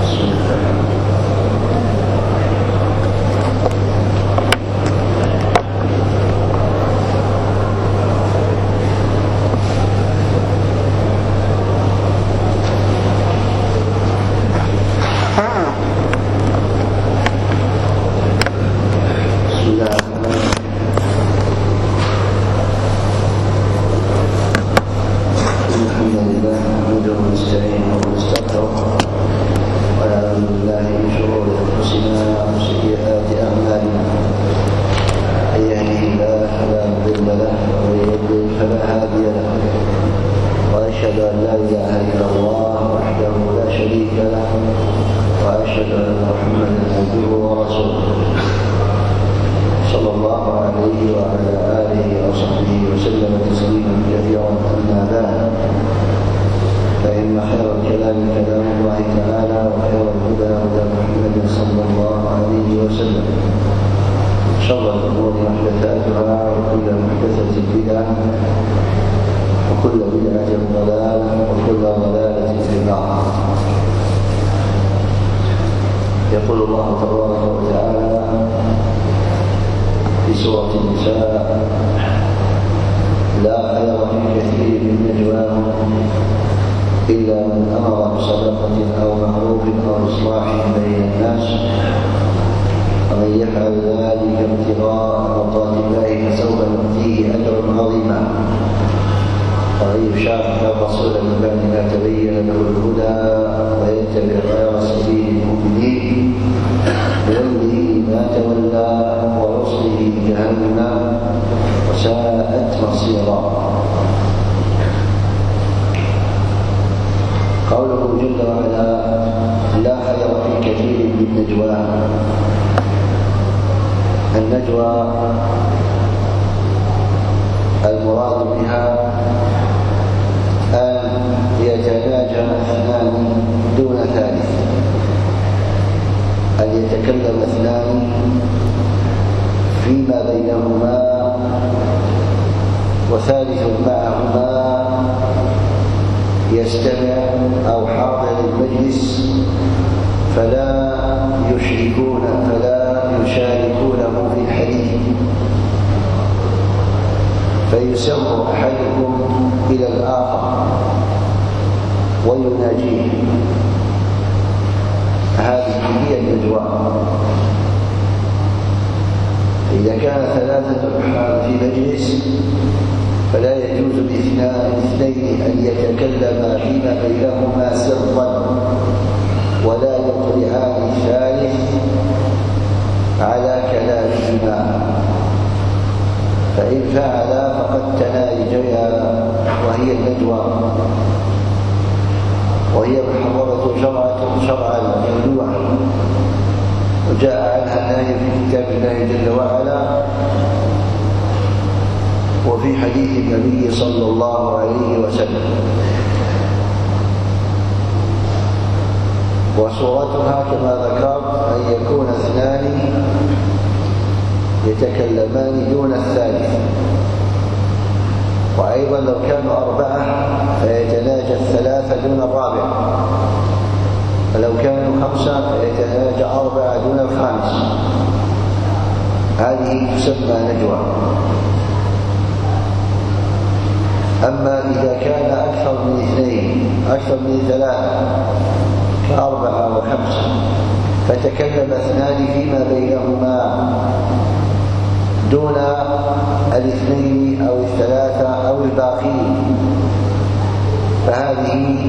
يقول الله تبارك وتعالى في سورة النساء: لا خير في كثير من نجواهم إلا من أمر بصدقة أو معروف أو إصلاح بين الناس ومن يفعل ذلك ابتغاء مرضات الله فسوف نؤتيه أجرا عظيما ومن يشاقق الرسول من بعد ما تبين له الهدى ويتبع غير سبيل المؤمنين نوله ما تولى ونصله جهنم وساءت مصيرا. قوله جل وعلا: لا خير في كثير من نجواهم. النجوى المراد بها أن يتناجى اثنان دون ثالث، أن يتكلم اثنان فيما بينهما وثالث معهما يستمع أو حاضر المجلس فلا يشاركونه في الحديث، فيسر أحدكم إلى الآخر ويناجيه. هذه هي النجوى. إذا كان ثلاثة في مجلس فلا يجوز لاثنين أن يتكلما فيما بينهما سرا ولا يطلعان الثالث على كلامهما، فإن فعلا فقد تناجيا، وهي النجوى، وهي محرمة شرعا ممنوعة، وجاء عنها النهي في كتاب الله جل وعلا وفي حديث النبي صلى الله عليه وسلم. وصورتها كما ذكرت أن يكون اثنان يتكلمان دون الثالث، وأيضا لو كانوا أربعة فيتناجى الثلاثة دون الرابع، ولو كانوا خمسة فيتناجى أربعة دون الخامس. هذه تسمى نجوى. أما إذا كان أكثر من اثنين، أكثر من ثلاثة كأربعة وخمسة، فتكلم اثنان فيما بينهما دون الاثنين أو الثلاثة أو الباقين، فهذه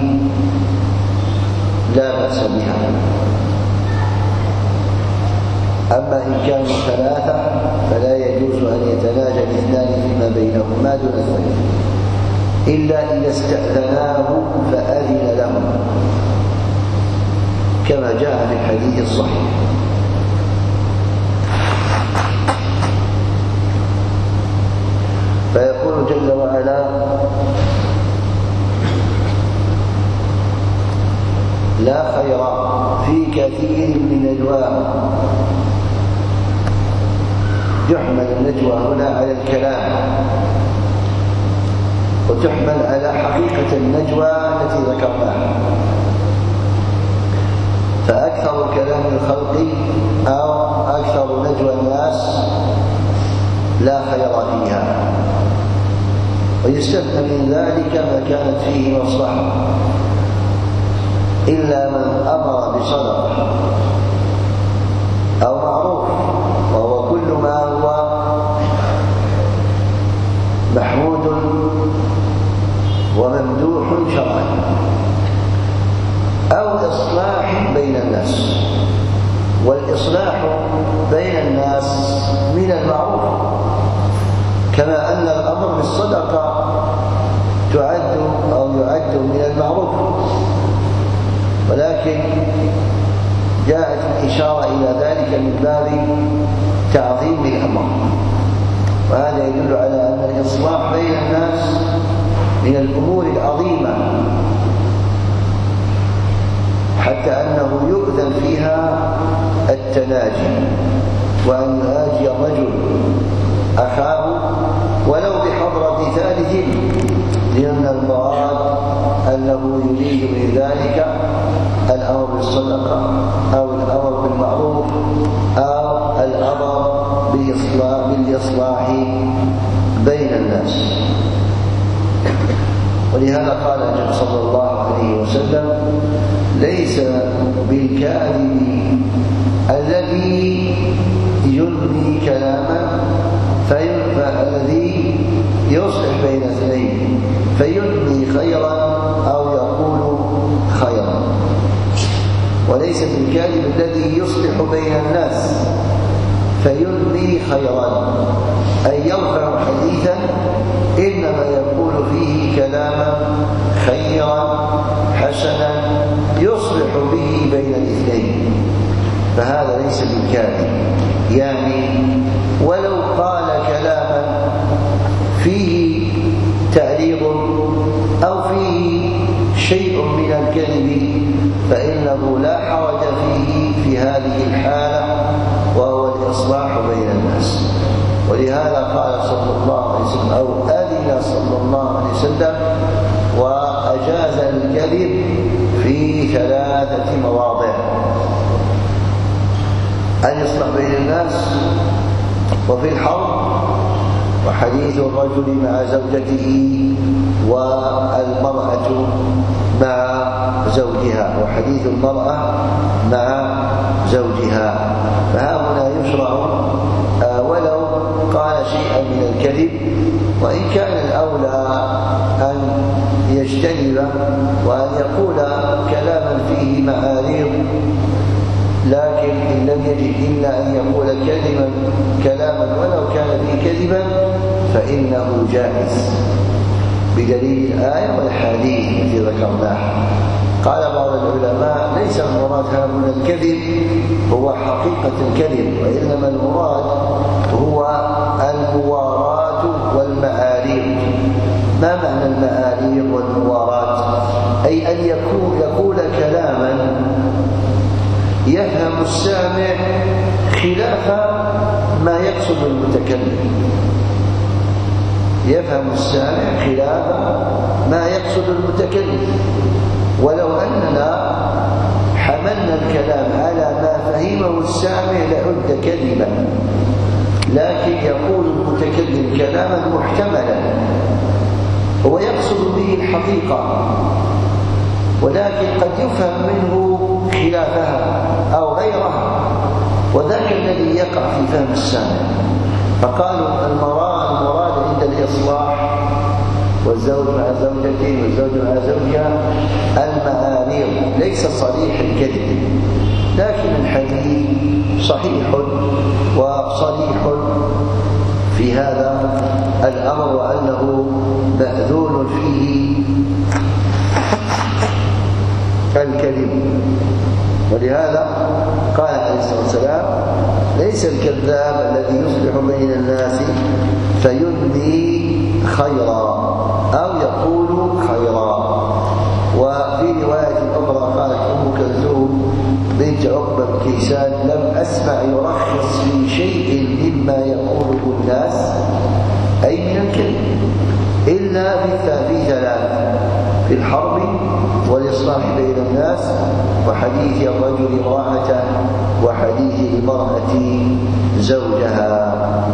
لا بأس بها. أما إن كانوا ثلاثة فلا يجوز أن يتناجى الاثنان فيما بينهما دون الثالث، إلا إذا استأذناه فأذن لهم، كما جاء في الحديث الصحيح. فيقول جل وعلا: لا خير في كثير من نجواهم. يحمل النجوى هنا على الكلام، وتحمل على حقيقة النجوى التي ذكرناها. فأكثر كلام الخلق أو أكثر نجوى الناس لا خير فيها، ويستثنى من ذلك ما كانت فيه مصلحة إلا من أمر بصدقة أو معروف، وهو كل ما هو محمود وممدوح شرعا، أو إصلاح بين الناس. والإصلاح بين الناس من المعروف، كما أن الأمر بالصدقة يعد من المعروف، ولكن جاءت الإشارة إلى ذلك من باب تعظيم الأمر، وهذا يدل على أن الإصلاح بين الناس من الأمور العظيمة، حتى أنه يؤذن فيها التناجي، وأن يناجي الرجل أخاه ولو بحضرة ثالث، لأن المراد أنه يريد من ذلك الأمر بالصدقة أو الأمر بالمعروف أو الأمر بالإصلاح بين الناس. ولهذا قال النبي صلى الله عليه وسلم: ليس بالكاذب الذي ينمي كلاما الذي يصلح بين اثنين فينمي خيرا أو يقول خيرا، وليس بالكاذب الذي يصلح بين الناس فينمي خيرا، أي يرفع حديثا إنما يقول فيه كلاما خيرا حسنا يصلح به بين الاثنين، فهذا ليس بالكاذب. يعني ولو قال كلاما فيه تعريض أو فيه شيء من الكذب فإنه لا حرج فيه في هذه الحالة، وهو الإصلاح بين الناس. ولهذا قال صلى الله عليه وسلم أو أذن صلى الله عليه وسلم وأجاز الكذب في 3 مواضع: أن يصلح بين الناس، وفي الحرب، وحديث الرجل مع زوجته، والمرأة مع زوجها، وحديث المرأة مع زوجها. فهنا يشرع ولو قال شيئا من الكذب، وإن كان الأولى أن يجتنب وأن يقول كلاما فيه معارض، لكن إن لم يجد إلا أن يقول كلاما ولو كان فيه كذبا فإنه جائز بدليل الآية والحديث التي ذكرناها. قال بعض العلماء: ليس المراد هنا الكذب هو حقيقة الكذب، وإنما المراد هو المواراة والمآريض. ما معنى المآريض والمواراة؟ أي أن يقول كلاما يفهم السامع خلاف ما يقصد المتكلم، يفهم السامع خلاف ما يقصد المتكلم. ولو أننا حملنا الكلام على ما فهمه السامع لعد كذبا، لكن يقول المتكلم كلاما محتملا هو يقصد به الحقيقة، ولكن قد يفهم منه خلافها أو غيرها، وذاك الذي يقع في فهم السامع. فقالوا المراد عند الإصلاح والزوج مع زوجته والزوج مع زوجها المآريض، ليس صريح الكذب، لكن الحديث صحيح وصريح في هذا الأمر، وأنه مأذون فيه الكذب. ولهذا قال عليه الصلاة والسلام: ليس الكذاب الذي يصلح بين الناس فينمي خيرا أو يقول خيرا. وفي رواية أخرى قالت أم كلثوم بنت عقبة بن كيسان: لم أسمع يرخص في شيء مما يقوله الناس، أي من الكذب، إلا في 3: في الحرب والإصلاح بين الناس، وحديث الرجل امرأته، وحديث المرأة زوجها.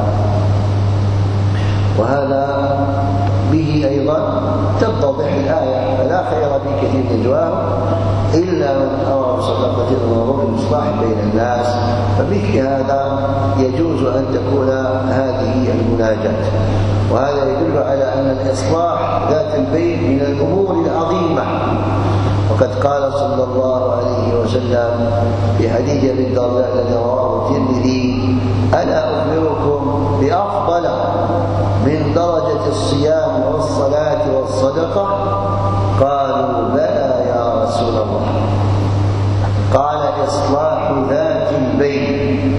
وهذا به أيضا تتضح الآية: فلا خير في كثير من نجواهم إلا من أمر بصدقة أو معروف إصلاح بين الناس. فمثل هذا يجوز أن تكون هذه المناجاة. وهذا يدل على أن الإصلاح ذات البين من الأمور العظيمة. وقد قال صلى الله عليه وسلم في حديث أبي الدرداء الذي رواه الترمذي: ألا أخبركم بأفضل من درجة الصيام والصلاة والصدقة؟ قالوا: بلى يا رسول الله. قال: إصلاح ذات البين.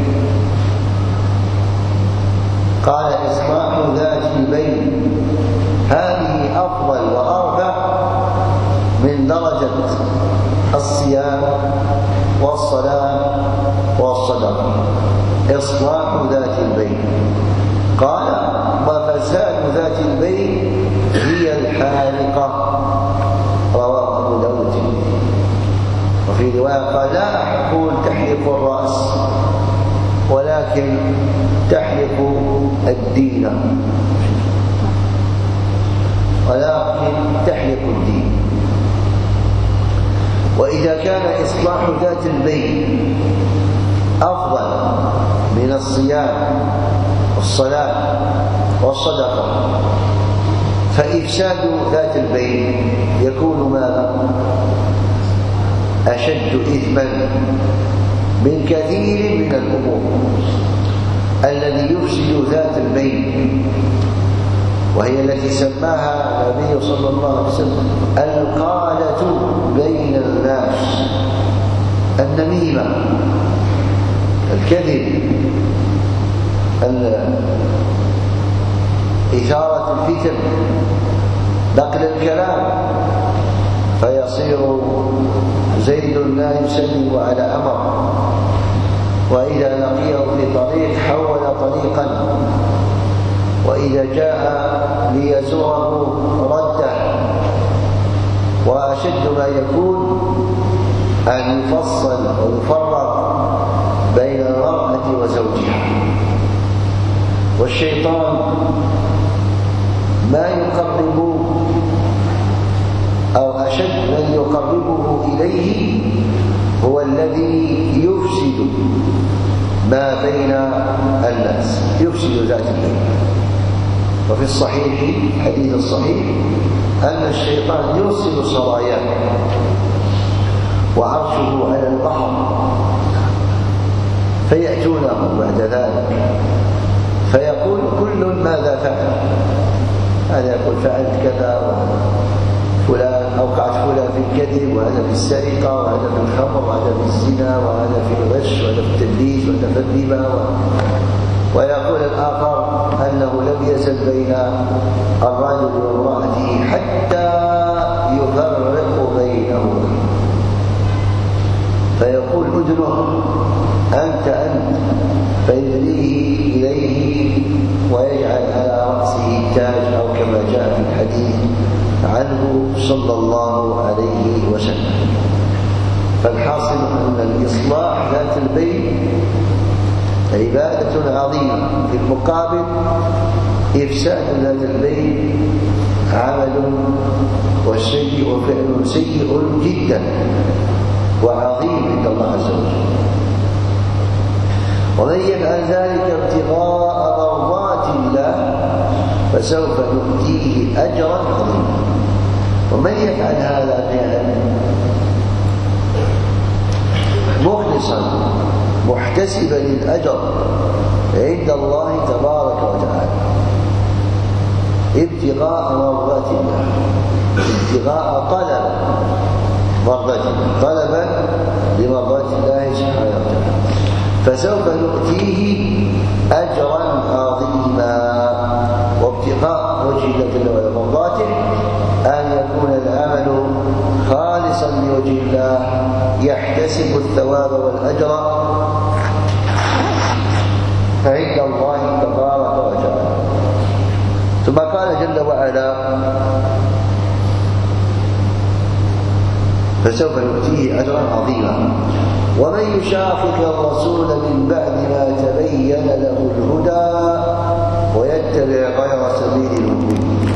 قال: إصلاح ذات البين هذه أفضل وأرفع من درجة الصيام والصلاة والصدقة. إصلاح ذات البين. قال: وفساد ذات البين هي الحالقة. رواه أبو داود. وفي رواية قال: لا أقول تحلق الرأس ولكن تحلق الدين، ولكن تحلق الدين. وإذا كان إصلاح ذات البين أفضل من الصيام والصلاة والصدقة، فإفساد ذات البين يكون ماذا؟ أشد إثما من كثير من الأمور. الذي يفسد ذات البين وهي التي سماها النبي صلى الله عليه وسلم القالة بين الناس، النميمة، الكذب، إثارة الفتن، نقل الكلام، فيصير زيد لا يسلم على أمر، وإذا لقيه في طريق حول طريقا، وإذا جاء ليزوره رده. وأشد ما يكون أن يفصل ويفرق بين المرأة وزوجها. والشيطان ما يقرب أو أشد من يقربه إليه هو الذي يفسد ما بين الناس، يفسد ذات البين. وفي الصحيح حديث الصحيح أن الشيطان يرسل سراياه وعرشه على البحر، فيأتونه بعد ذلك فيقول كل ماذا فعل؟ هذا يقول فعلت كذا، فلان أوقعت فلان في الكذب، وهذا في السرقة، وهذا في الخمر، وهذا في الزنا، وهذا في الغش، وهذا في التدليس، وهذا في الربا. ويقول الآخر أنه لم يزل بين الرجل وامرأته حتى يفرق بينهما، فيقول ادنه أنت فيدريه إليه ويجعل على رأسه التاج، أو كما جاء في الحديث عنه صلى الله عليه وسلم. فالحاصل أن الإصلاح ذات البين عبادة عظيمة، في المقابل إفساد ذات البين عمل وشيء وفعل سيء جدا وعظيم عند الله عز وجل. ومن يفعل ذلك ابتغاء مرضات الله فسوف نؤتيه أجرا عظيما. ومن يفعل هذا فعلا مخلصا محتسبا للأجر عند الله تبارك وتعالى، ابتغاء مرضات الله، ابتغاء طلبا لمرضات الله سبحانه وتعالى، فسوف نؤتيه أجرا عظيما. وابتغاء وجه الله جل وعلا مرضاته أن يكون العمل خالصا لوجه الله يحتسب الثواب والأجر عند الله تبارك وتعالى. ثم قال جل وعلا: فسوف نؤتيه أجرا عظيما. ومن يشاقق الرسول من بعد ما تبين له الهدى ويتبع غير سبيل المؤمنين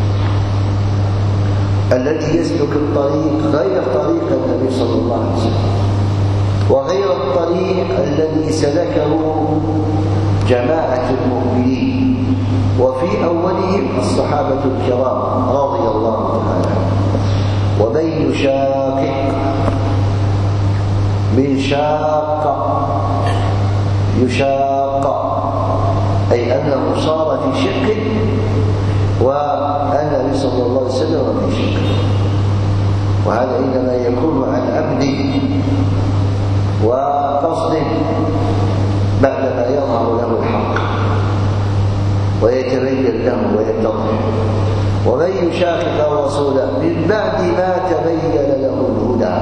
الذي يسلك الطريق غير طريق النبي صلى الله عليه وسلم وغير الطريق الذي سلكه جماعة المؤمنين وفي أولهم الصحابة الكرام رضي الله تعالى عنهم. ومن يشاقق من شاق يشاق أي أنه صار في شق والنبي صلى الله عليه وسلم في شق، وهذا إنما يكون عن عمد وقصد بعدما يظهر له الحق ويتبين له ويتضح. ومن يشاقق الرسول من بعد ما تبين له الهدى،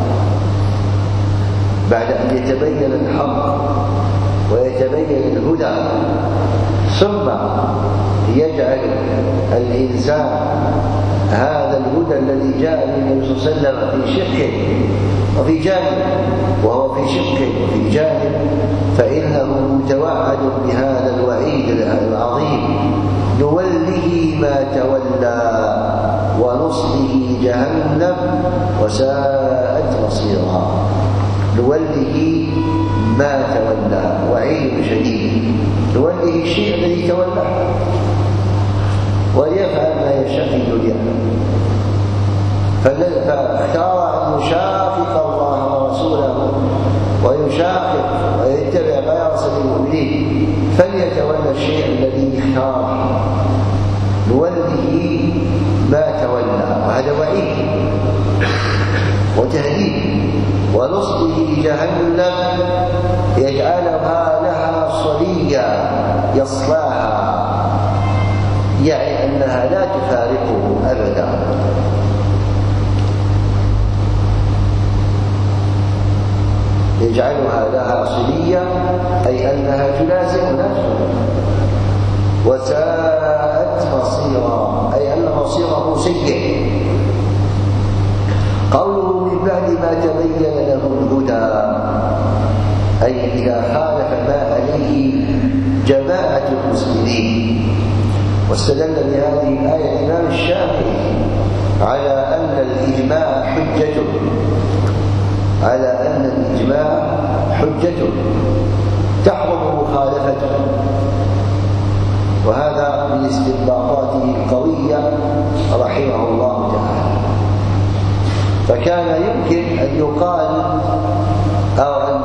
بعد أن يتبين الحق ويتبين الهدى ثم يجعل الإنسان هذا الهدى الذي جاء به النبي صلى الله عليه وسلم في شق وفي جانب، وهو في شق وفي جانب، فإنه متوعد بهذا الوعيد العظيم: نوله ما تولى ونصله جهنم وساءت مصيرا. نوله ما تولى، وعيد شديد. نوله الشيء الذي تولى وليفعل ما يشاء في الدنيا، فاختار أن يشاقق الله ورسوله ويشاقق ويتبع غير سبيل المؤمنين، فليتولى الشيء الذي اختاره. نوله ما تولى، وهذا وعيد وتهديد. ونصله جهنم يجعلها لها صليا يصلاها، يعني أنها لا تفارقه أبدا. يجعلها لها صليا أي أنها تلازم نفسه. وساءت مصيرا أي أن مصيره سيء. قوله من بعد ما تبين له الهدى أي إذا خالف ما عليه جماعة المسلمين. واستدل بهذه الآية الإمام الشافعي على أن الإجماع حجة، على أن الإجماع حجة تحرم مخالفته، وهذا من استنباطاته القوية رحمه الله تعالى. فكان يمكن أن يقال أو أن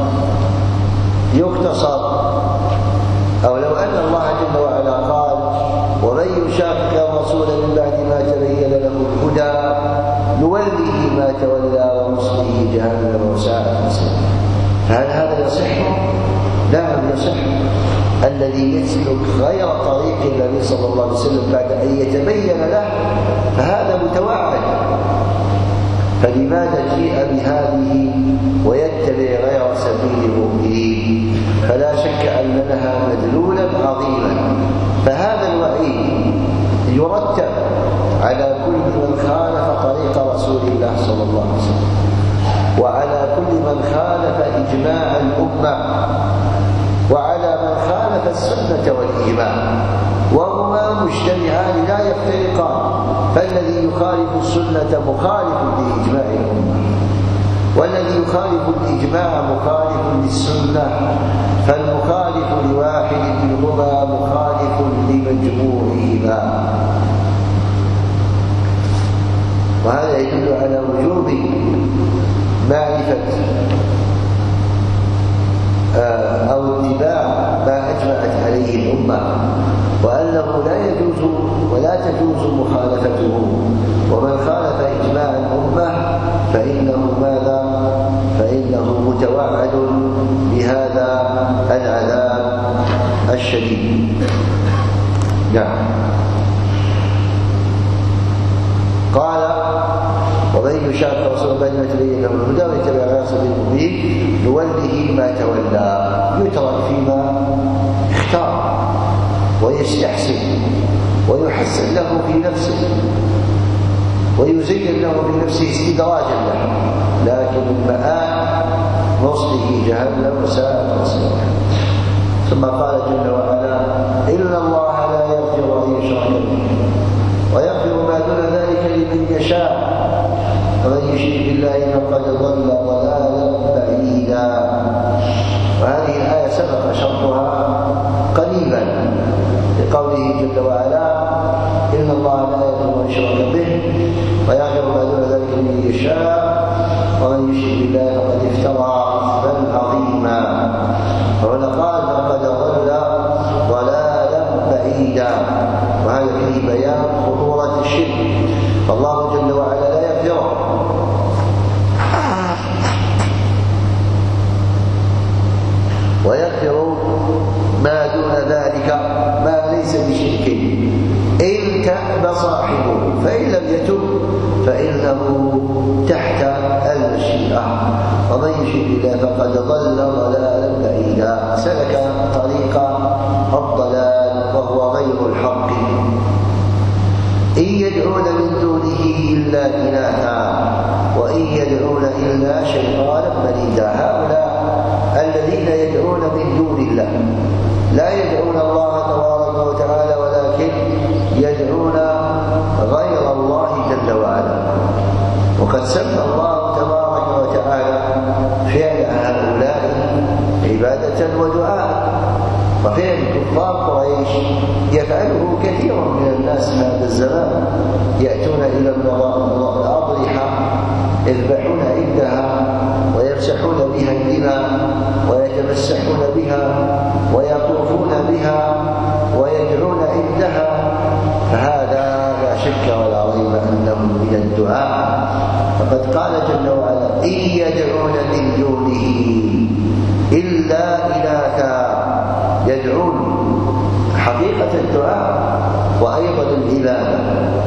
يقتصر، أو لو أن الله جل وعلا قال: ومن يشاقق الرسول من بعد ما تبين له الهدى نوله ما تولى ونصله جهنم وساءت مصيرا، فهل هذا يصح؟ نعم يصح. الذي يسلك غير طريق النبي صلى الله عليه وسلم بعد أن يتبين له فهذا متوعد، فلماذا جيء بهذه ويتبع غير سبيل المؤمنين؟ فلا شك أن لها مدلولا عظيما. فهذا الوعيد يرتب على كل من خالف طريق رسول الله صلى الله عليه وسلم، وعلى كل من خالف إجماع الأمة، وعلى من خالف السنة والإجماع، وهما مجتمعان لا يفترقان. فالذي يخالف السنة مخالف لإجماع الأمة، والذي يخالف الإجماع مخالف للسنة، فالمخالف لواحد منهما مخالف لمجموعهما. وهذا يدل على وجوب معرفة أو اتباع ما أجمعت عليه الأمة، وأنه لا يجوز ولا تجوز مخالفته. ومن خالف إجماع الأمة فإنه ماذا؟ فإنه متوعد بهذا العذاب الشديد. نعم. قال: ومن يشاقق الرسول بعد ما تبين له الهدى ويتبع غير سبيل المؤمنين نوله ما تولى، يترك فيما اختار ويستحسن ويحسن له في نفسه، ويزين له في نفسه استدراجا له، لكن المآل نصله جهنم وساءت مصيره. ثم قال جل وعلا: إن الله لا يغفر أن يشرك به ويغفر ما دون ذلك لمن يشاء ومن يشرك بالله فقد ضل ضلالا بعيدا. وهذه الآية سبق شرطها قريبا لقوله جل وعلا: إن الله لا يغفر أن يشرك به ويغفر ما دون ذلك لمن يشاء ومن يشرك بالله فقد افترى إثما عظيما. وهنا قال: فقد ضل ضلالا بعيدا. وهذا فيه بيان خطورة الشرك، فالله جل وعلا لا يغفره ويغفر ما دون ذلك ما ليس بشرك إن تاب صاحبه، فإن لم يتب فإنه تحت المشيئة. ومن يشرك بالله فقد ضل ضلالا بعيدا، سلك طريق الضلال وهو غير الحق. إن يدعون من دونه إلا إناثا وإن يدعون إلا شيطانا مريدا. هؤلاء الذين يدعون من دون الله لا يدعون الله تبارك وتعالى، ولكن يدعون غير الله جل وعلا. وقد سمى الله تبارك وتعالى فعل هؤلاء عبادة ودعاء، وفعل كفار قريش يفعله كثير من الناس في هذا الزمان، يأتون إلى الأضرحة يذبحون عندها ويمسحون بها الدماء ويتمسحون بها ويطوفون بها ويدعون عندها، فهذا لا شك ولا ريب أنه من الدعاء. فقد قال جل وعلا: إن يدعون من دونه إلا إناثا. يدعون حقيقة الدعاء وأيضا العبادة.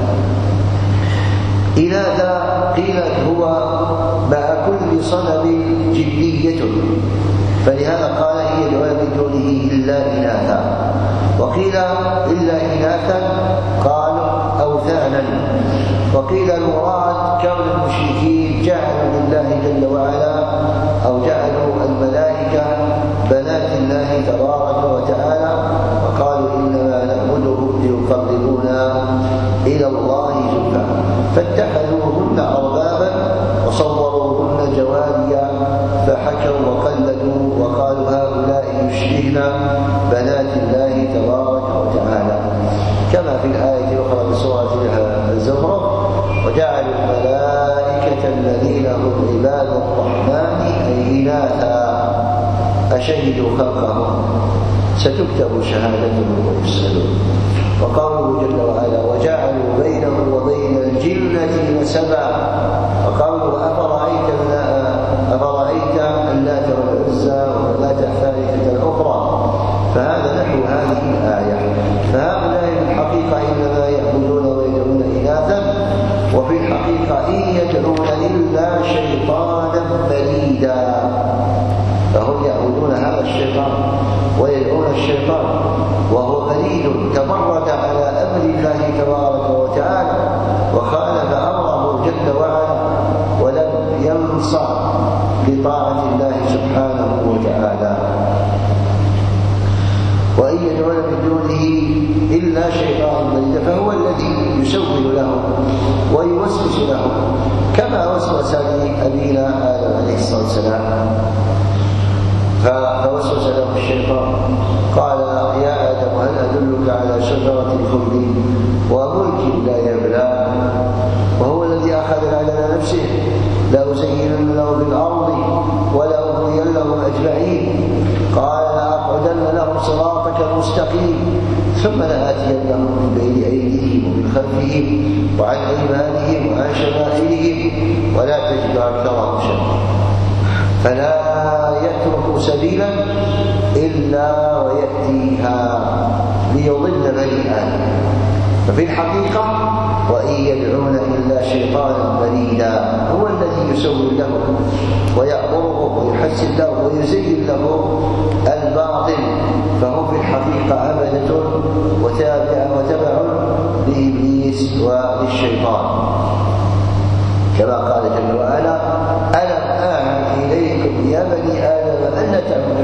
إناثا قيل هو مع كل صنم جدية، فلهذا قال: إن يدعون من دونه إلا إناثا. وقيل إلا إناثا قالوا أوثانا. وقيل المراد كون المشركين جعلوا لله جل وعلا أو جعلوا الملائكة بنات الله تبارك وتعالى، وقالوا إنما نعبدهم ليقربونا إلى الله زلفى، فاتخذوهن أربابا وصوروهن جواريا فحكوا وقلدوا وقالوا هؤلاء يشبهن بنات الله تبارك وتعالى، كما في الآية الأخرى من سورة الزمر: وجعلوا الملائكة الذين هم عباد الرحمن إناثا أشهدوا خلقهم ستكتب شهادتهم ويسألون. وقوله جل وعلا: وجعلوا بينه وبين الجنة نسبا. وقوله: أفرأيت اللات والعزى ومناة الثالثة الأخرى. فهذا نحو هذه الآية. فهؤلاء في الحقيقة إنما يعبدون ويدعون إناثا، وفي الحقيقة إن يدعون إلا شيطانا مريدا. فهم يعبدون هذا الشيطان ويدعون الشيطان وهو مريد تمرد على أمر الله تبارك وتعالى وخالف أمره جل وعلا ولم ينصع لطاعة الله سبحانه وتعالى. وإن يدعون من دونه إلا شيطانا مريدا، فهو الذي يسول له ويوسوس له، كما وسوس لأبينا آدم عليه الصلاة والسلام. فوسوس له الشيطان قال: يا آدم هل أدلك على شجرة الخلد وملك لا يبلى؟ وهو الذي أخذ على نفسه: لأزينن له بالأرض ولأغوين لهم أجمعين. قال: لأقعدن لهم صراطك المستقيم ثم لآتينهم من بين أيديهم ومن خلفهم وعن أيمانهم وعن شمائلهم ولا تجد أكثرهم شاكرين. فلا يترك سبيلا إلا ويأتيها ليضل بني آدم. ففي الحقيقة وإن يدعون إلا شيطانا مريدا هو الذي يسول له ويأمره ويحسن له ويزين له الباطل، فهم في الحقيقة عبدة وتبع لإبليس وللشيطان. كما قال جل وعلا: ألم أعهد إليكم يا بني آدم ألا تعبدوا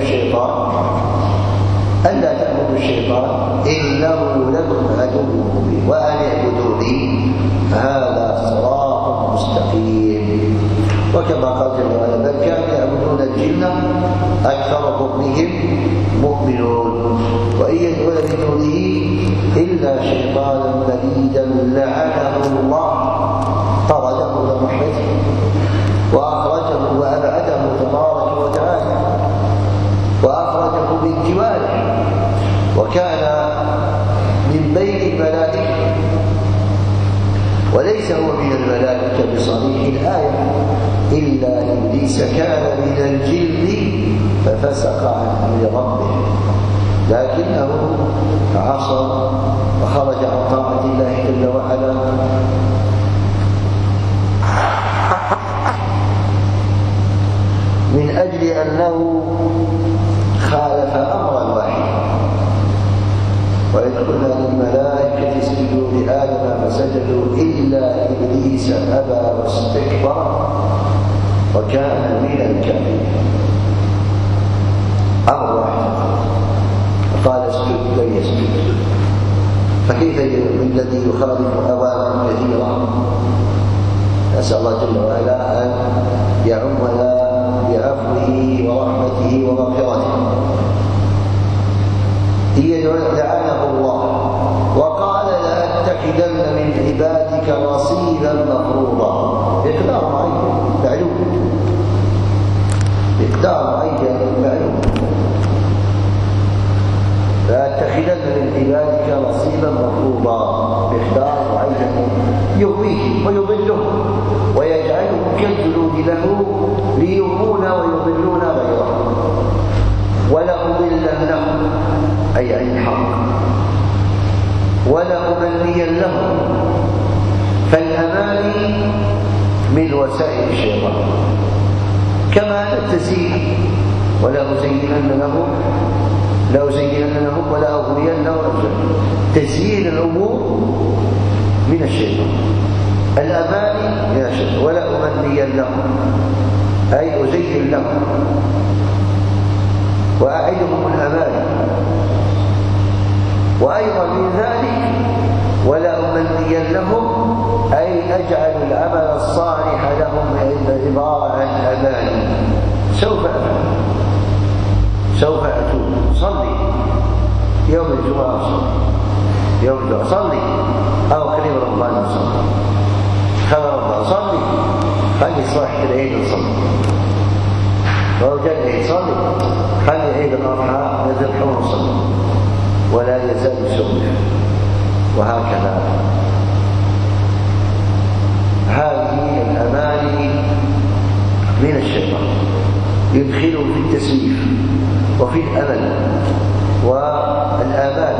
الشيطان إنه لكم عدو مبين وأن اعبدوني هذا صراط مستقيم. وكما قال جل وعلا: بل كانوا يعبدون الجن أكثرهم بهم مؤمنون وإن يدعون من دونه إلا شيطانا مريدا لعنه الله طرده من رحمته وأخرجه وأبعده تبارك وتعالى وأخرجه من جواره، وكان من بين الملائكة وليس هو من الملائكة بصريح الآية، إلا إبليس كان من الجن ففسق عن أمر ربه، لكنه عصى وخرج عن طاعة الله جل وعلا من أجل أنه خالف أمرا واحدا. وإذ قلنا للملائكة اسجدوا لآدم فسجدوا إلا إبليس أبى واستكبر وكان من الكافرين. أمر واحد قال اسجد لن يسجد، فكيف الذي يخالف أوامر كثيرة؟ نسأل الله جل وعلا أن يعمنا بعفوه ورحمته ومغفرته. لعنه الله وقال: لأتخذن من عبادك نصيبا مفروضا. مقدار معين معلوم، مقدار معين معلوم. لأتخذن من عبادك نصيبا مفروضا، مقدار معين يغويهم ويضلهم ويجعلهم كالجلود له ليغوون ويضلون غيرهم. ولأضلنهم أي عن الحق ولأمنين فالأماني من وسائل الشيطان كما التزيين ولأزينن لهم ولأغوينهم تزيين الأمور من الشيطان، الأماني من الشيطان. ولأمنين لهم أي أزين لهم وأعدهم الأماني. وأيضا من ذلك ولأمنين لهم أي أجعل العمل الصالح لهم عبارة عن أماني. سوف أتوب، صلي يوم الجمعة، يوم الجمعة صلي، أو قريب رمضان صلي، خلال رمضان صلي، خلي صلاة العيد نصلي، لو جاء العيد صلي، خلي عيد الأضحى نذبح ونصلي، ولا يزال يسوي. وهكذا هذه الأماني من الشيطان يدخله في التسويف وفي الأمل والآمال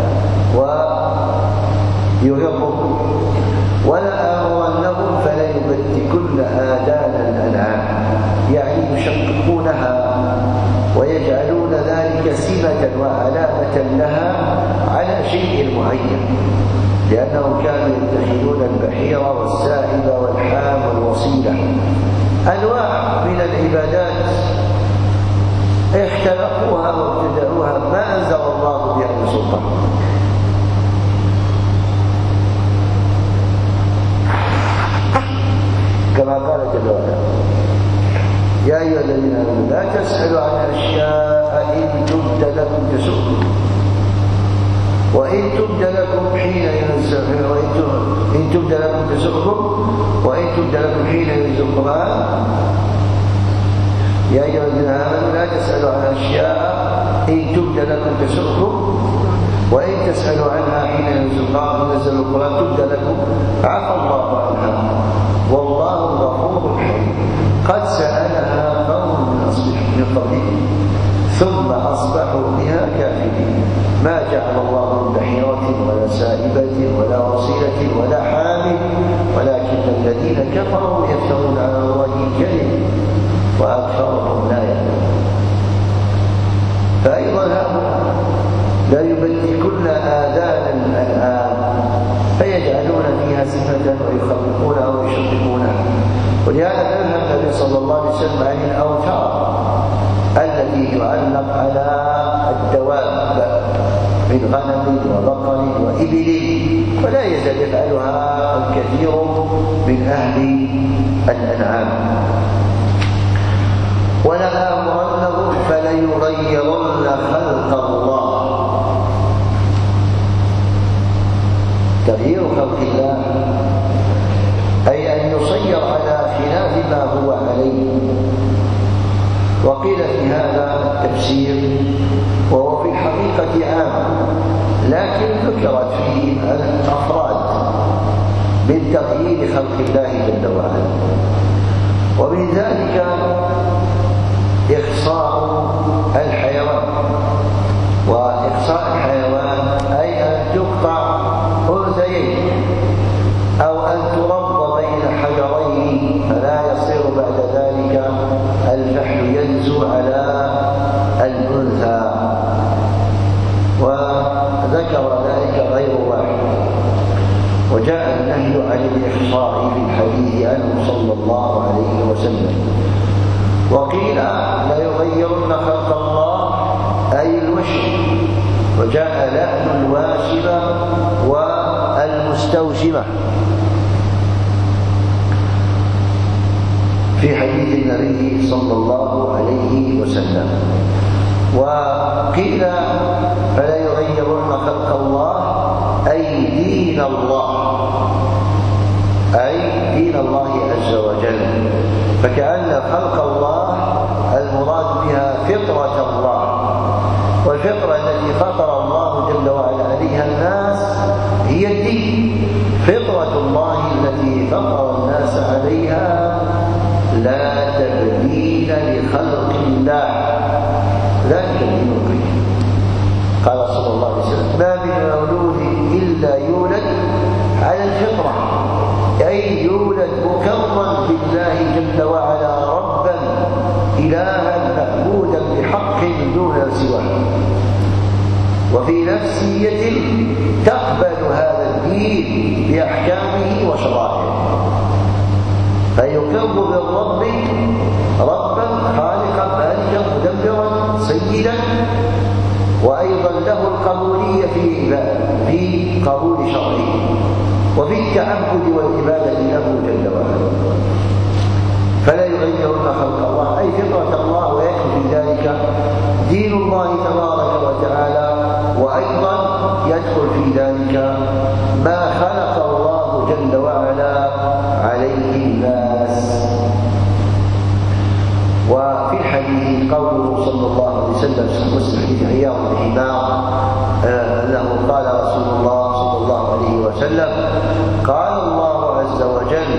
ويغرهم. ولآمرنهم فليبتكن آذان الأنعام، يعني يشققونها ويجعلون ذلك سمة وعلامة لها على شيء معين، لأنهم كانوا يتخذون البحير والسائب والحام والوصيلة أنواع من العبادات اختلقوها وابتدعوها ما أنزل الله بها من سلطان. كما قال جل وعلا: يا أيها الذين آمنوا لا تسألوا عن أشياء إن تبد لكم تسؤكم وإن تبد لكم حين ينزل القرآن. يا أيها الذين آمنوا لا تسألوا عن أشياء إن تبد لكم تسؤكم وإن تسألوا عنها حين ينزل القرآن تبد لكم عفى الله عنها والله غفور حليم. قد سألها قوم من قبلهم ثم أصبحوا بها كافرين. ما جعل الله من بحيرة ولا سائبة ولا وصيلة ولا حامل ولكن الذين كفروا يفترون على الله الكذب وأكثرهم لا يعلمون. فأيضا هؤلاء لا يبتكن آذان الأنعام فيجعلون فيها سفة ويخلقونها ويشققونها ولهذا نهى النبي صلى الله عليه وسلم عن الأوتار التي تعلق على الدواب من غنم وبقر وإبل، ولا يزال يفعلها الكثير من أهل الأنعام. ولآمرنهم فليغيرن خلق الله. تغيير خلق الله أي أن يصير على خلاف ما هو عليه. وقيل في هذا التفسير وهو في الحقيقة عام، لكن ذكرت فيه الأفراد من تغيير خلق الله جل وعلا. ومن ذلك إخصاء الحيوان، وإخصاء الحيوان أي أن تقطع أنثيين أو أن تربط بين حجرين فلا يصير بعد ذلك الفحل ينزو على الأنثى. وذكر ذلك غير واحد. وجاء النهي عن الإخصاء في الحديث عنه صلى الله عليه وسلم. وقيل ليغيرن خلق الله أي الوشم، وجاء لأن الواشمة والمستوشمة في حديث النبي صلى الله عليه وسلم. وقيل فلا يغيرن خلق الله أي دين الله، أي دين الله عز وجل. فكأن خلق الله المراد بها فطرة الله، والفطرة التي فطر الله جل وعلا عليها الناس هي الدين. فطرة الله التي فطر الناس عليها لا تبديل لخلق الله، ذلك الدين القيم. قال صلى الله عليه وسلم: ما من مولود إلا يولد على الفطرة، أي يولد مكرما بالله جل وعلا ربا إلها معبودا بحق دون سواه، وفي نفسية تقبل هذا الدين بأحكامه وشرائعه، فيقر بالرب ربا خالقا مالكا مدبرا سيدا، وأيضا له القبولية في قبول شرعه وفي التعبد والعبادة له جل وعلا. فلا يغيرن خلق الله أي فطرة الله، ويكفي في ذلك دين الله تبارك وتعالى. وأيضا يدخل في ذلك ما خلق الله جل وعلا عليه الناس. وفي الحديث قوله صلى الله عليه وسلم في حديث عياض بن حمار أنه قال رسول الله صلى الله عليه وسلم: قال الله عز وجل: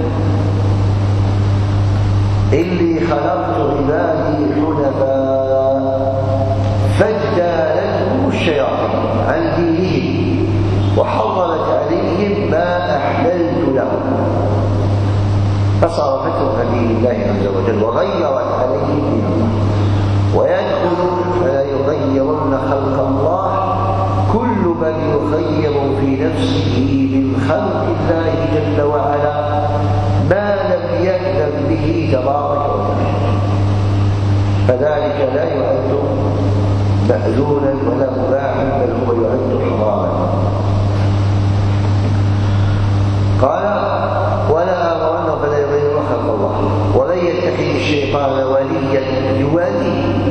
إني خلقت عبادي حنفاء فاجتالتهم الشياطين عن دينهم وحرمت عليهم ما أحللت لهم، فصرفتهم عن دين الله عز وجل وغيرت عليهم دين الله. ويدخل فلا يغيرن خلق الله كل من يخير في نفسه من خلق الله جل وعلا ما لم يأذن به تبارك وتعالى، فذلك لا يعد مأذونا ولا مباحا، بل هو يعد حراما. قال: ولا آمرن فلا يغيرن خلق الله. ومن يتخذ الشيطان وليا يواليه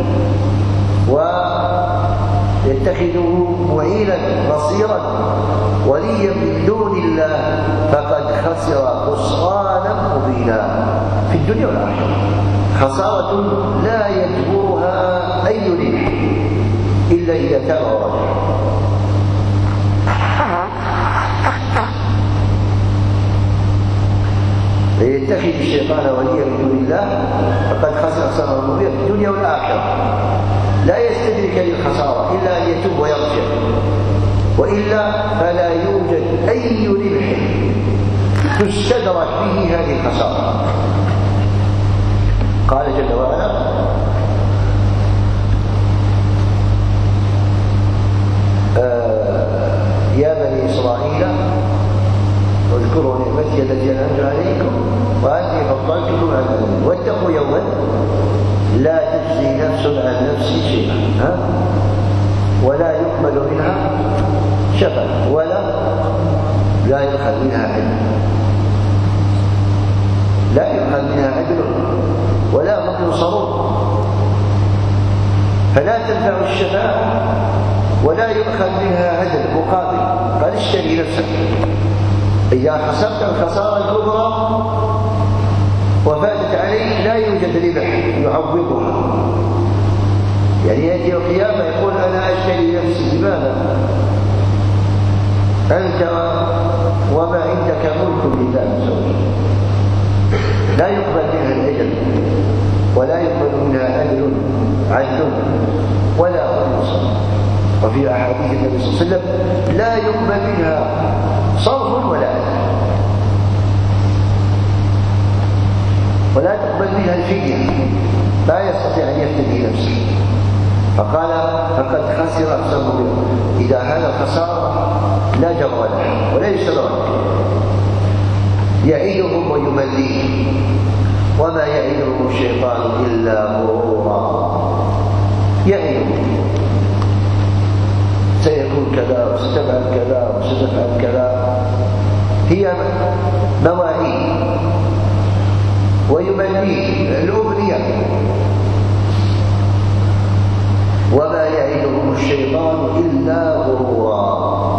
ويتخذه معينا نصيرا وليا من دون الله فقد خسر خسرانا مبينا في الدنيا والآخرة، خسارة لا يجبرها أي ربح إلا إذا تاب ورجع. يتخذ الشيطان وليا من دون الله فقد خسر خسارة مبينا في الدنيا والآخرة، لا يستدرك للخسارة إلا أن يتوب ويرجع، وإلا فلا يوجد أي ربح تستدرك به هذه الخسارة. قال جل وعلا: يا بني إسرائيل اذكروا نعمتي التي أنعمت عليكم وأني فضلتكم على العالمين. واتقوا يوما لا تجزي نفس عن نفس شيئا ولا يقبل منها شفاعة ولا يؤخذ منها عدل، لا يؤخذ منها عدل ولا هم ينصرون، فلا تنفع الشفاعة ولا يؤخذ منها عدل مقابل. قال اشتري نفسك، إذا خسرت الخسارة الكبرى وفاتت عليك لا يوجد ربح يعوضها. يعني يأتي القيامة يقول أنا أشتري نفسي، لماذا؟ أنت وما عندك ملك لله عز وجل، لا يقبل منها العدل ولا يقبل منها عدل ولا نصر. وفي أحاديث النبي صلى الله عليه وسلم لا يقبل منها صرف ولا عدل، ولا تقبل منها الفدية، لا يستطيع أن يفتدي نفسه. فقال فقد خسر نفسه. إذا هذا خسارة لا جبر له ولا يستدرك. يعيدهم ويمليهم وما يعيدهم الشيطان إلا غرورا. يعيدهم سيكون كذا وستفعل كذا وستفعل كذا، هي مواعيد. ويمليهم الأمنية. وما يعدهم الشيطان إلا غرورا.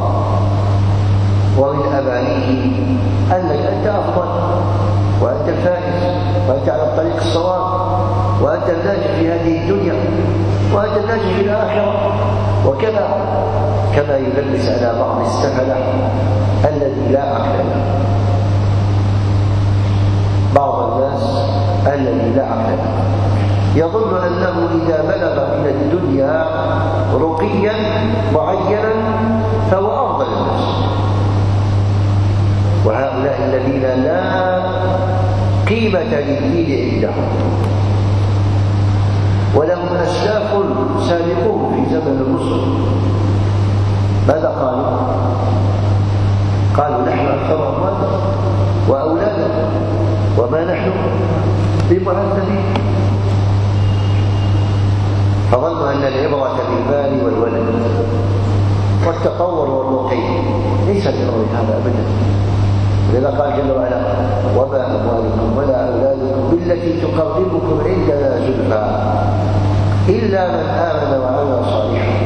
ومن أمانيه أنك أنت أفضل وأنت فائز وأنت على الطريق الصواب وأنت الناجح في هذه الدنيا وأنت الناجح في الآخرة. وكذا كما يلبس على بعض السفلة الذي لا عقل له، بعض الناس الذي لا عقل له يظن أنه إذا بلغ من الدنيا رقيا معينا فهو أفضل الناس. وهؤلاء الذين لا قيمة للدين عندهم ولهم أسلاف سابقون في زمن الرسل، ماذا قالوا؟ قالوا نحن أكثر أموالا وأولادا وما نحن بمعذبين. فظنوا أن العبرة بالمال والولد والتطور والرقي، ليس الأمر هذا أبدا. لذا قال جل وعلا وما أموالكم ولا أولادكم بالتي تقربكم عندنا زلفى إلا من آمن وعمل صالحا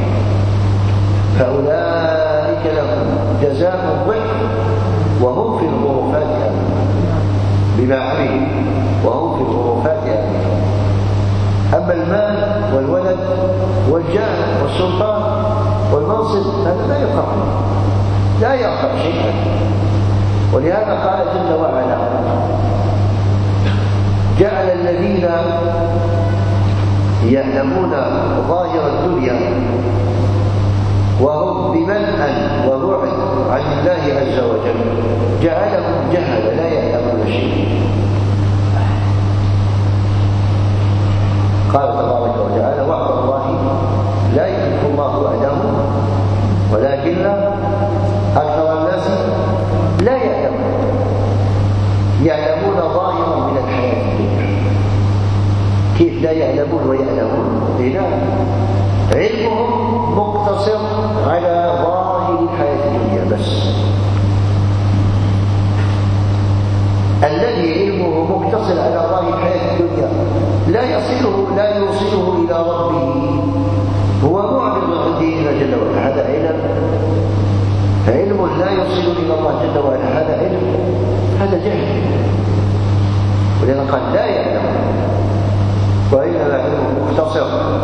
فأولئك لهم جزاء الضعف وهم في الغرفات آمنون بما عملوا وهم في الغرفات آمنون. أما المال والولد والجاه والسلطان والمنصب هذا لا يقع، لا يقع شيئا. ولهذا قال جل وعلا جعل الذين يعلمون ظاهر الدنيا وهم بمنأ وبعد عن الله عز وجل جعلهم جهلا لا يعلمون شيئا. قال تبارك وتعالى وعد الله لا يخلف الله وعده ولكن أكثر الناس لا يعلمون ظاهرا من الحياة الدنيا. كيف لا يعلمون ويعلمون؟ لا، علمهم مقتصر على ظاهر الحياة الدنيا بس. الذي علمه مقتصر على ظاهر الحياة الدنيا لا يوصله إلى ربه، هو معرض عن ديننا جل وعلا، هذا علم لا يوصل إلى الله جل وعلا، هذا علم، هذا جهل. ولذا قال لا يعلم وإنما علمه مقتصر.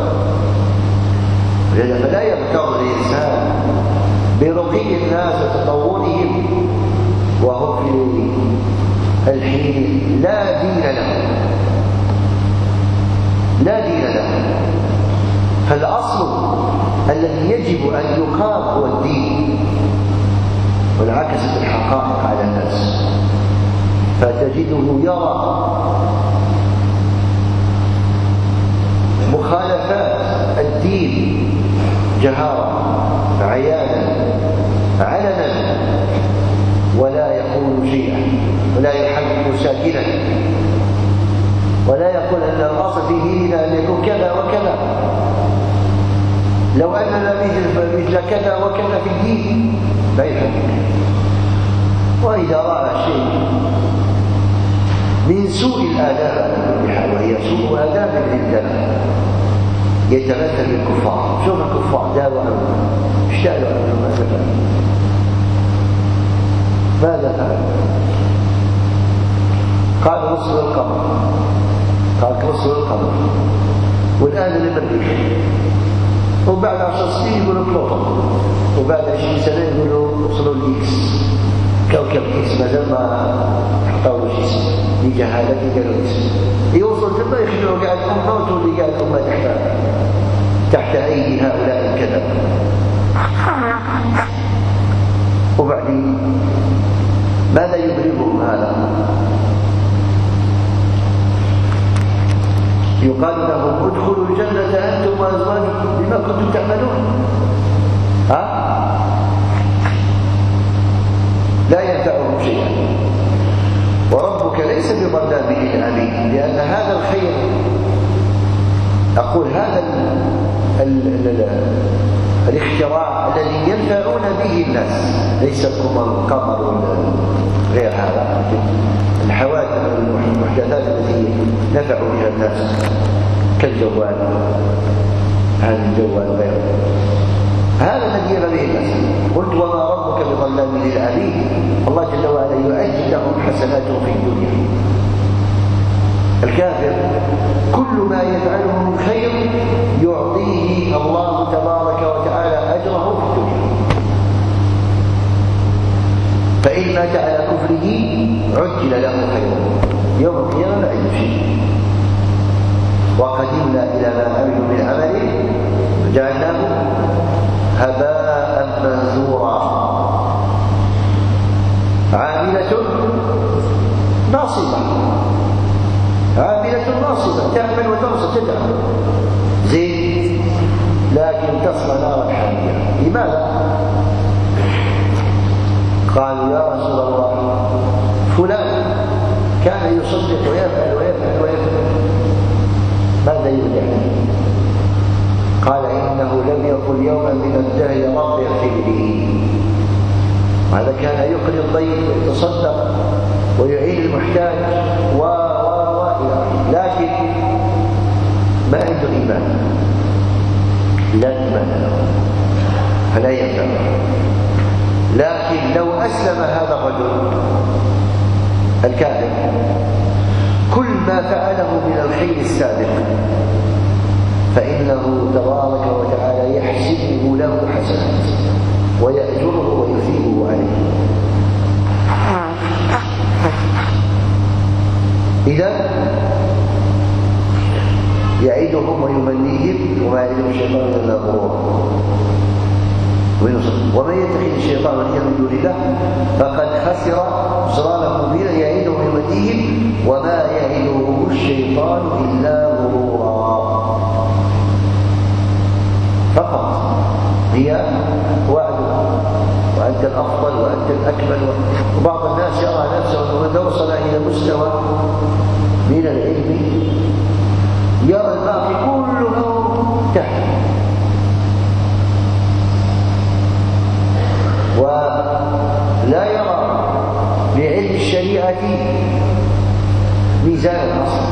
ولذا فلا يغتر الإنسان برقي الناس وتطورهم وهم في الحين لا دين لهم، لا دين لهم. فالأصل الذي يجب أن يقام هو الدين، وانعكست الحقائق على الناس فتجده يرى مخالفات الدين جهارا عيانا علنا ولا يقول شيئا ولا يحرك ساكنا أن الأصل في ديننا أن يكون كذا وكذا، لو أننا مثل كذا وكذا في الدين لا يفهم. وإذا رأى شيء من سوء الآداب على كل حال، وهي سوء آداب عندنا، يتمثل بالكفار. شوف الكفار داروا عنهم، اشتالوا عنهم، ماذا فعل؟ قال وصل القمر، قال وصل القمر، والآن المريخ، وبعد 10 سنين يقولوا بلوتو، وبعد 20 سنة يقولوا وصلوا الإكس، كوكب إكس مازال ما حطوا شي اسم لجهالته، قالوا اسم يوصل ثم يخلوا قاعد الأمة وتولي قاعد الأمة تحت أيدي هؤلاء الكذب. وبعدين ماذا يبلغهم هذا؟ يقال لهم ادخلوا الجنة أنتم وأزواجكم بما كنتم تعملون. لا ينفعهم شيئا، وربك ليس بظلام للعبيد، لأن هذا الخير، أقول هذا الاختراع الذي ينفعون به الناس، ليس القمر ولا غير هذا، الحوادث والمحدثات التي نفعوا بها الناس كالجوال، هذا الجوال غيره، هذا الذي ينفع به الناس. قلت وما ربك بظلام للعبيد، الله جل وعلا يؤجل لهم حسناتهم في الدنيا. الكافر كل ما يفعله من خير يعطيه الله تبارك وتعالى أجره في الدنيا، فإن مات على كفره عجل له خيره يوم القيامة لا يجد شيء. وقدمنا إلى ما عملوا من عمل فجعلناه هباء منثورا. عاملة ناصبة، عاملة ناصبة، تعمل وتنصب، تتعب زين، لكن تصلى نارا حامية. لماذا؟ قالوا يا رسول الله فلان كان يصدق ويفعل ويفعل ويفعل، ماذا يبدع؟ قال إنه لم يقل يوما من الدهر رب اغفر لي. هذا كان يقري الضيف ويتصدق ويعين المحتاج لكن ما عنده إيمان، لا إيمان له فلا ينفع. لكن لو أسلم هذا الرجل الكافر كل ما فعله من الخير السابق فإنه تبارك وتعالى يحسبه له حسنات ويأجره ويثيبه عليه. إذا يعدهم ويمنيهم وما يعدهم الشيطان إلا غرورا. ومن يتخذ الشيطان وليا من دون الله فقد خسر خسرانا مبينا. يعدهم ويمنيهم وما يعدهم الشيطان إلا غرورا. فقط هي وعد وأنت الأفضل وأنت الأكمل. وبعض الناس يرى نفسه أنه إذا وصل إلى مستوى من العلم يرى الباقي كله تحت، ولا يرى لعلم الشريعة ميزان أصلا.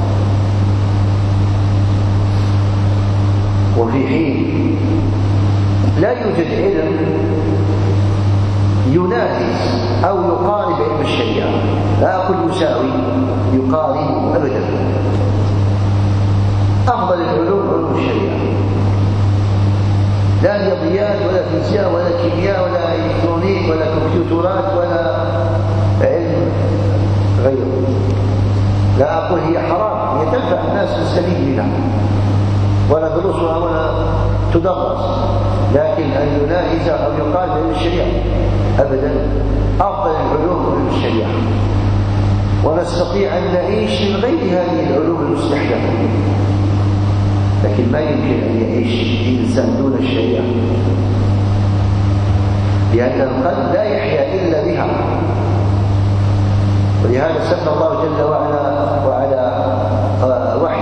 وفي حين لا يوجد علم ينافس أو يقارب علم الشريعة، لا أقول يساوي، يقارب أبدا. أفضل العلوم علوم الشريعة، لا رياضيات ولا فيزياء ولا كيمياء ولا إلكترونيك ولا كمبيوترات ولا علم غيره. لا أقول هي حرام، هي تنفع الناس تستفيد منها ولا دروسها ولا تدرس، لكن أن ينافس أو يقال علم الشريعة أبدا. أفضل العلوم علوم الشريعة، ونستطيع أن نعيش من غير هذه العلوم المستحدثة، لكن ما يمكن أن يعيش إنسان دون الشريعة، لأن القلب لا يحيا إلا بها. ولهذا سمى الله جل وعلا وعلى وحي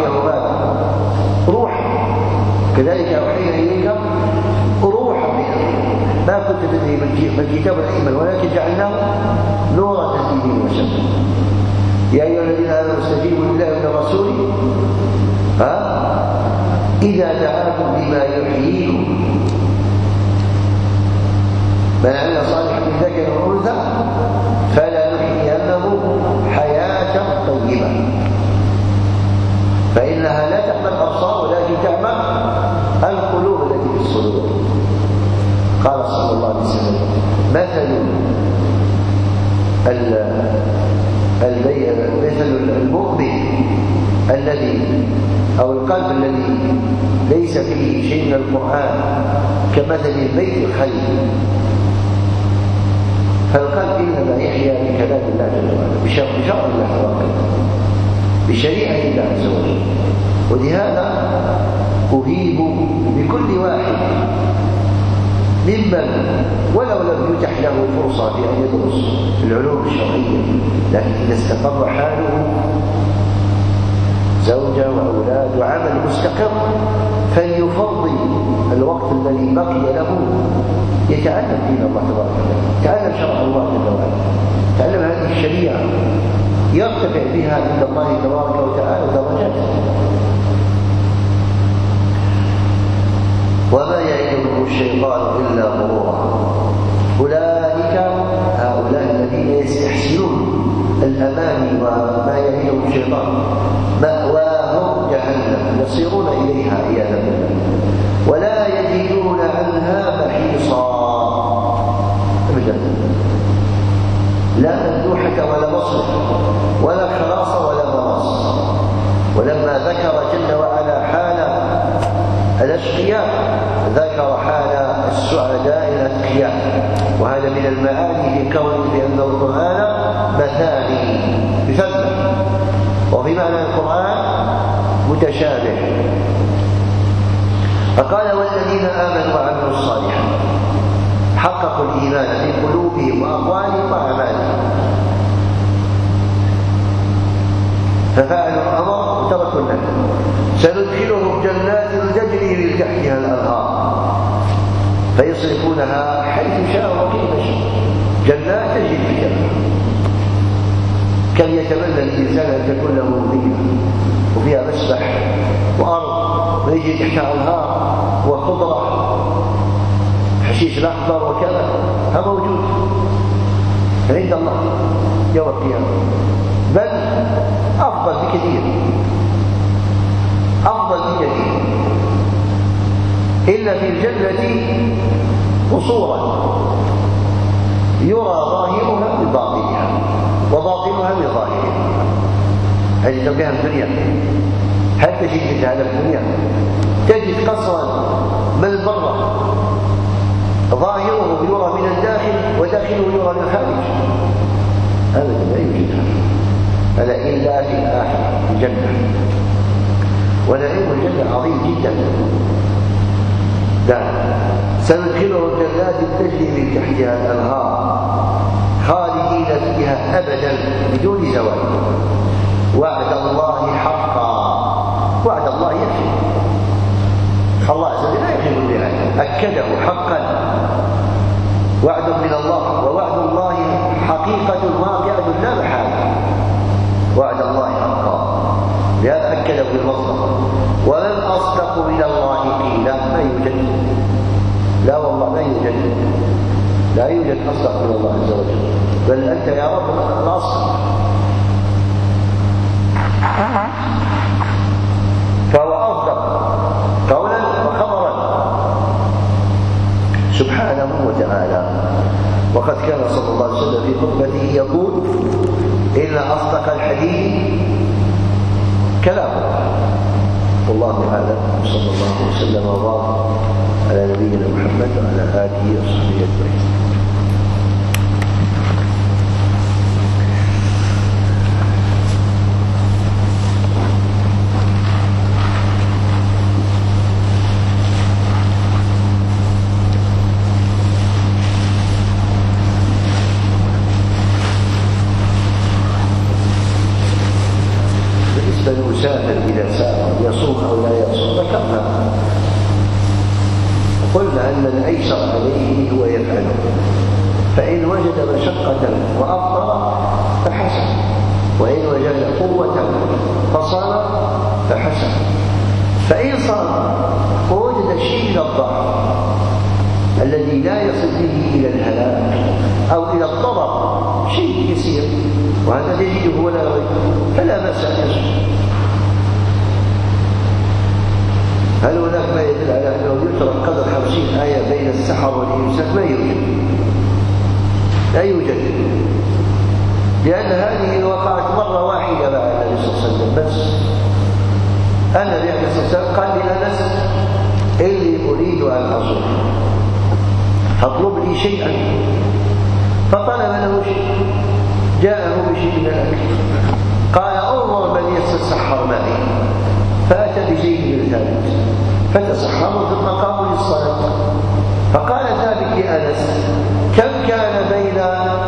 كتب به الكتاب والحكمة ولكن جعلناه نورا نهدي به من نشاء. يا أيها الذين آمنوا استجيبوا لله وللرسول إذا دعاكم لما يحييكم. من عمل صالحا من ذكر أو أنثى فلنحيينه حياة طيبة، فإنها لا تعمى الأبصار ولكن تعمى القلوب التي في الصدور. قال صلى الله عليه وسلم: مثل المؤمن الذي أو القلب الذي ليس فيه شيء من القرآن كمثل البيت الخير. فالقلب إنما يحيا بكلام الله جل وعلا، بشرع الله تبارك، بشريعة الله عز وجل. ولهذا أهيب بكل واحد ممن ولو لم يتح له فرصة في أن يدرس العلوم الشرعية، لكن إذا استقر حاله زوجة وأولاد وعمل مستقر فليفضل الوقت الذي بقي له يتعلم دين الله تبارك وتعالى، يتعلم شرع الله جل وعلا، يتعلم هذه الشريعة يرتفع بها عند الله تبارك وتعالى درجاته. وما يعدهم الشيطان إلا غرورا. هؤلاء الذين يستحسنون الأماني وما يعدهم الشيطان مأواهم جهنم يصيرون إليها عياذا بالله ولا يجدون عنها محيصا أبدا، لا مندوحة ولا مصلح ولا خلاص ولا مناص. ولما ذكر جل وعلا حال الأشقياء ذكر حال السعداء الأتقياء، وهذا من المعاني في كونه بأن القرآن مثاني بفضل، وفي معنى القرآن متشابه. فقال: والذين آمنوا وعملوا الصالحات حققوا الإيمان في قلوبهم وأقوالهم وأعمالهم، ففعلوا الأمر وتركوا النهي، سندخلهم جنات تجري من تحتها الأنهار فيصرفونها حيث شاء وكيف شاء، جنات تجري في الجنة. كم يتمنى الإنسان أن تكون له مدينة وفيها مسبح وأرض ويجي تحتها أنهار وخضرة حشيش الأخضر وكذا، هذا موجود عند الله يوم القيامة، بل أفضل بكثير، أفضل بكثير. إلا في الجنة قصورا يرى ظاهرها بباطنها وباطنها بظاهرها. هذه تلقاها في الدنيا، هل تجد مثل هذا في الدنيا؟ تجد قصرا من بره ظاهره يرى من الداخل وداخله يرى من الخارج، أبدا لا يوجد هذا إلا في الآخرة في الجنة. ونعيم الجنة عظيم جدا. سندخلهم جنات تجري من تحتها الأنهار خالدين فيها أبدا بدون زوال. وعد الله حقا، وعد الله يكفي، الله عز وجل لا يخلف الميعاد، أكده حقا، وعد من الله، ووعد الله حقيقة واقعة لا محالة، وعد الله حقا، لهذا أكده بالمصدر. ومن أصدق من الله قيلا، ما يوجد، لا والله لا يوجد، لا يوجد أصدق من الله عز وجل، بل أنت يا رب الأصدق. فهو أصدق قولا وخبرا سبحانه وتعالى. وقد كان صلى الله عليه وسلم في خطبته يقول: إن أصدق الحديث كلام الله. والله أعلم، صلى الله وسلم وبارك على نبينا محمد وعلى آله وصحبه أجمعين. المسافر إذا سافر يصوم أو لا يصوم ذكرنا، قلنا أن الأيسر عليه هو يفعله، فإن وجد مشقة وأفطر فحسن، وإن وجد قوة فصام فحسن. فإن صام ووجد شيء من الضعف الذي لا يصل به إلى الهلاك أو إلى الضرر، شيء يسير وهذا تجده ولا غير، فلا بأس أن يصوم. هل هناك ما يدل على أنه يترك قدر 50 آية بين السحر والإمساك؟ ما يوجد، لا يوجد، لأن هذه وقعت مرة واحدة مع النبي صلى الله عليه وسلم بس. النبي عليه الصلاة والسلام قال لأنس: إني أريد أن أصوم فاطلب لي شيئا، فطلب له شيء، جاءه بشيء من الأكل، قال: انظر من يتسحر معي، فأتى بشيء من ثابت فتسحروا ثم قاموا للصلاة. فقال ثابت لأنس: كم كان بين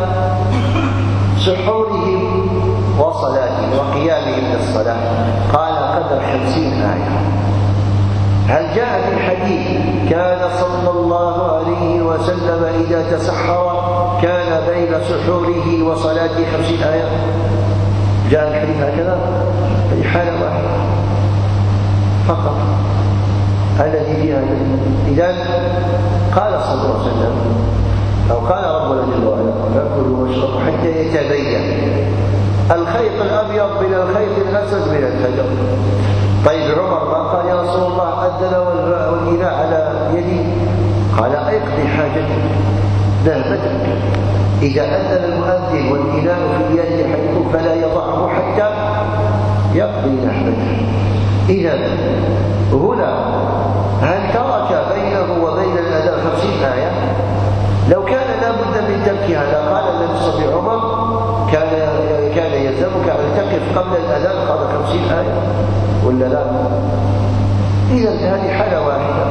سحورهم وصلاتهم وقيامهم للصلاة؟ قال: قدر 50 آية. هل جاء في الحديث كان صلى الله عليه وسلم إذا تسحر كان بين سحوره وصلاته 50 آية؟ جاء الحديث هكذا؟ في حالة واحدة فقط الذي فيها. إذن قال صلى الله عليه وسلم أو قال ربنا جل وعلا: فكلوا واشربوا حتى يتبين الخيط الأبيض من الخيط الأسود من الفجر. طيب عمر ما قال: يا رسول الله أذن والإناء على يدي؟ قال: اقضي حاجتك نهبتك. إذا أذن المؤذن والإناء في يد أحدكم فلا يضعه حتى يقضي نهبته. إذن هنا هل ترك بينه وبين الأذان 50 آية؟ لو كان لا بد من تركها لقال النبي صلى الله عليه وسلم: عمر كان يلزمك أن تقف قبل الأذان قبل 50 آية ولا لا؟ إذا هذه حالة واحدة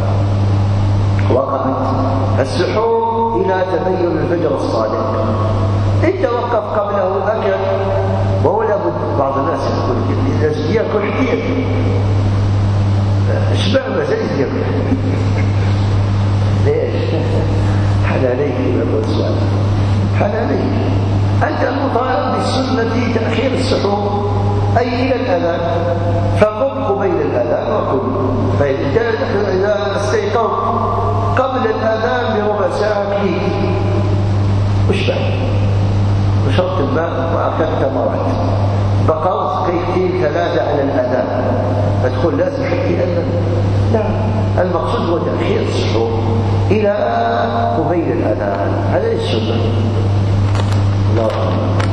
وقعت السحور إلى تبين الفجر الصادق. إن توقف قبله أكل، وهو لابد بعض الناس يأكل كثير، اشبع مزيد يأكل. ليش؟ حلاليك يقول السؤال، حلاليك. أنت مطالب بالسنة تأخير السحور أي إلى الأذان، فقم قبيل الأذان وكل. فإذا استيقظت قبل الأذان بربع ساعة كليت واشبع وشربت الماء وأكلت مرات، بقرت كيفتين 3 على الأذان، فتقول لازم حتى أذان؟ لا، المقصود هو تأخير السحور إلى قبيل الأذان، هذا السنة. الله أكبر.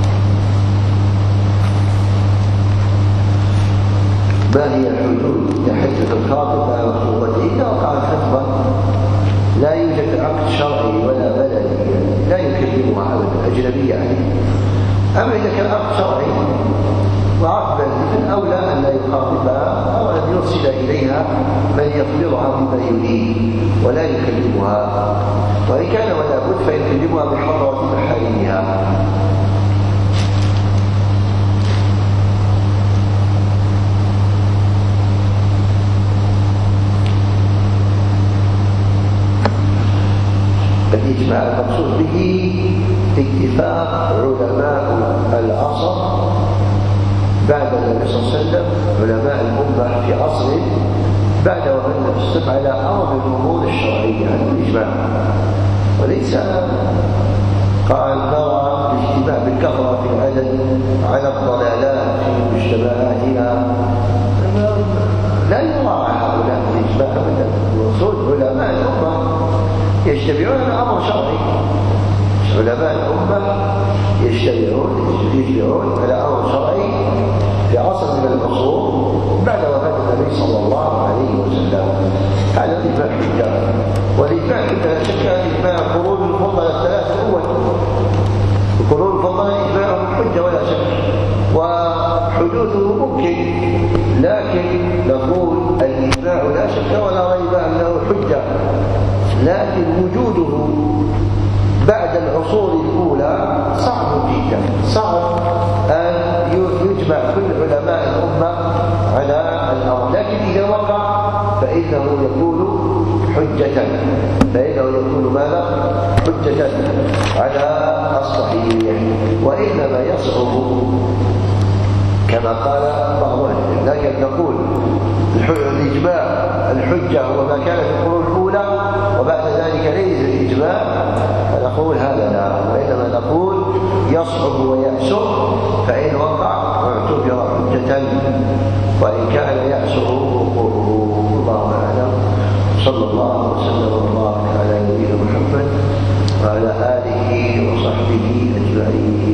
ما هي حدود تحدث الخاطب مع مخطوبته؟ إذا وقعت خطبة لا يوجد عقد شرعي ولا بلدي لا يكلمها أبدا، أجنبية عليه. أما إذا كان عقد شرعي وعقد بلدي فالأولى أن لا يخاطبها أو أن يرسل إليها من يخبرها بما يريد ولا يكلمها، وإن كان ولا بد فيكلمها بحضرة محارمها. الإجماع المقصود به اتفاق علماء العصر بعد النبي صلى الله عليه وسلم، علماء الأمة في عصره بعد وفاة النبي صلى الله عليه وسلم على أرض الأمور الشرعية، هذا الإجماع. وليس قال نرى الاجتماع بالكثرة في العدد على الضلالات في مجتمعاتنا، لا يرى هؤلاء الإجماع أبدا. المقصود علماء الأمة يجتمعون على أمر شرعي، علماء الأمة يجتمعون على أمر شرعي في عصر من العصور بعد وفاة النبي صلى الله عليه وسلم. هذا الإجماع حجة، والإجماع لا شك إجماع القرون المفضلة الثلاثة الأول، القرون المفضلة إجماعهم حجة ولا شك، وحدوثه ممكن، لكن نقول الإجماع لا شك ولا ريب أنه حجة، لكن وجوده بعد العصور الأولى صعب جدا، صعب أن يجمع كل علماء الأمة على الأمر، لكن إذا وقع فإنه يكون حجة، فإنه يكون ماذا؟ حجة على الصحيح. وإنما يصعب كما قال بعض أهل العلم، لكن نقول الإجماع الحجة هو ما كان في القرون الأولى وبعد ذلك ليس الإجماع، فنقول هذا لا، وإنما نقول يصعب ويأسر، فإن وقع اعتبر حجة وإن كان يأسر وقوعه. الله أعلم. صلى الله وسلم وبارك على نبينا محمد وعلى آله وصحبه أجمعين.